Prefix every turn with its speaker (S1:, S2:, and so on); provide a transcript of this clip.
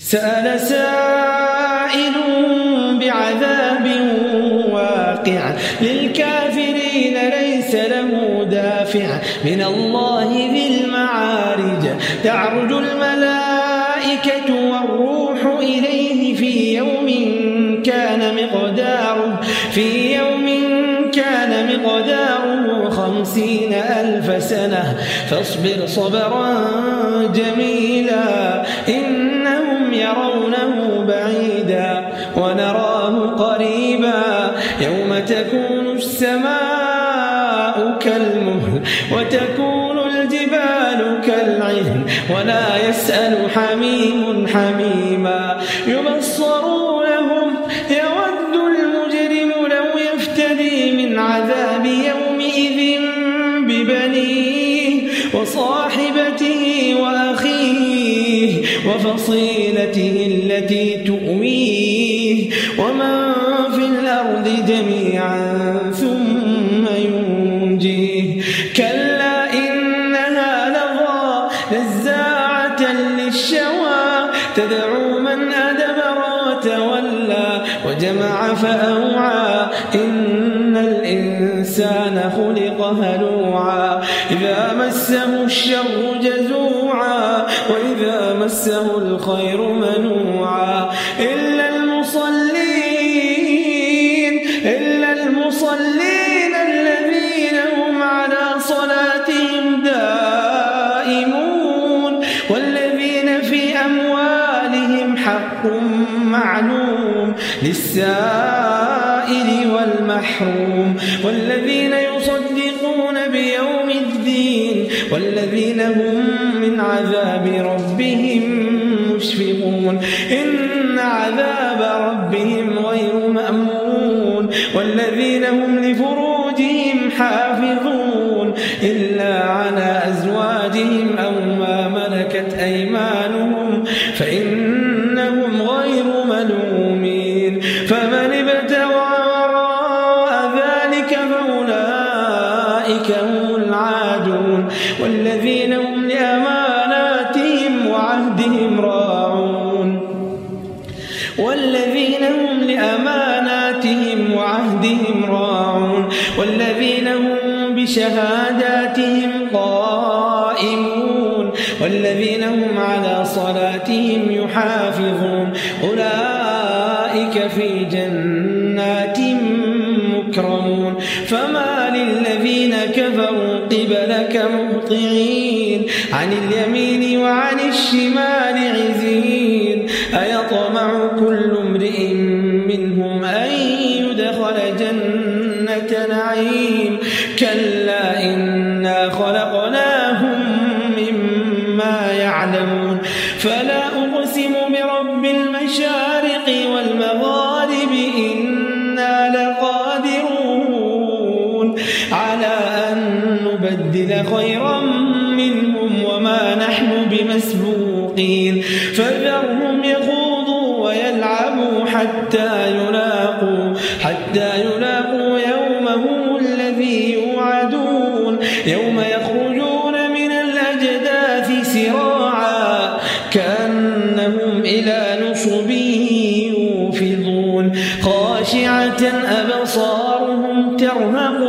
S1: سأل سائل بعذاب واقع للكافرين ليس له دافع من الله ذي المعارج تعرج الملائكة والروح إليه في يوم كان مقداره 50,000 سنة فاصبر صبرا جميلا إنهم يرونه بعيدا ونراه قريبا يوم تكون السماء كالمهل وتكون الجبال كالعهن ولا يسأل حميم حميما يبصرونهم يود المجرم لو يفتدي من عذاب يومئذ ببنيه وصاحبته وأخيه وفصيلته التي تؤويه ومن في الأرض جميعا ثم ينجيه كلا إنها لظى نزاعة للشوى تدعو من أدبر وتولى وجمع فأوعى إن الإنسان خلق هلوعا إذا مسه الشر جزوعا وإذا مسه الخير منوعا إلا المصلين الذين هم على صلاتهم دائمون والذين في أموالهم حق معلوم للسائل والمحروم والذين يصدقون بيوم الدين والذين هم من عذاب ربهم مشفقون إن عذاب ربهم غير مأمون والذين هم لفروجهم حافظون إلا على أزواجهم أو ما ملكت أيمانهم فإنهم غير ملومين فمن ابتغى وراء ذلك فأولئك هم العادون والذين هم لأماناتهم وعهدهم راعون والذين هم بشهاداتهم قائمون والذين هم على صلاتهم يحافظون أولئك في جنات مكرمون فما للذين كفروا قبلك مهطعين عن اليمين وعن الشمال عزين أيطمع كل امرئ منهم أن يدخل جنة نعيم كلا إنا خلقناهم مما يعلمون فلا أقسم برب المشارق والمغارب إنا لقادرون على أن نبدل خيرا منهم وما نحن بمسبوقين فذرهم يخوضوا ويلعبوا حتى يلاقوا يومهم الذي يوعدون يوم يخرجون من الأجداث سراعا كأنهم إلى نصب يوفضون خاشعة أبصارهم ترهقهم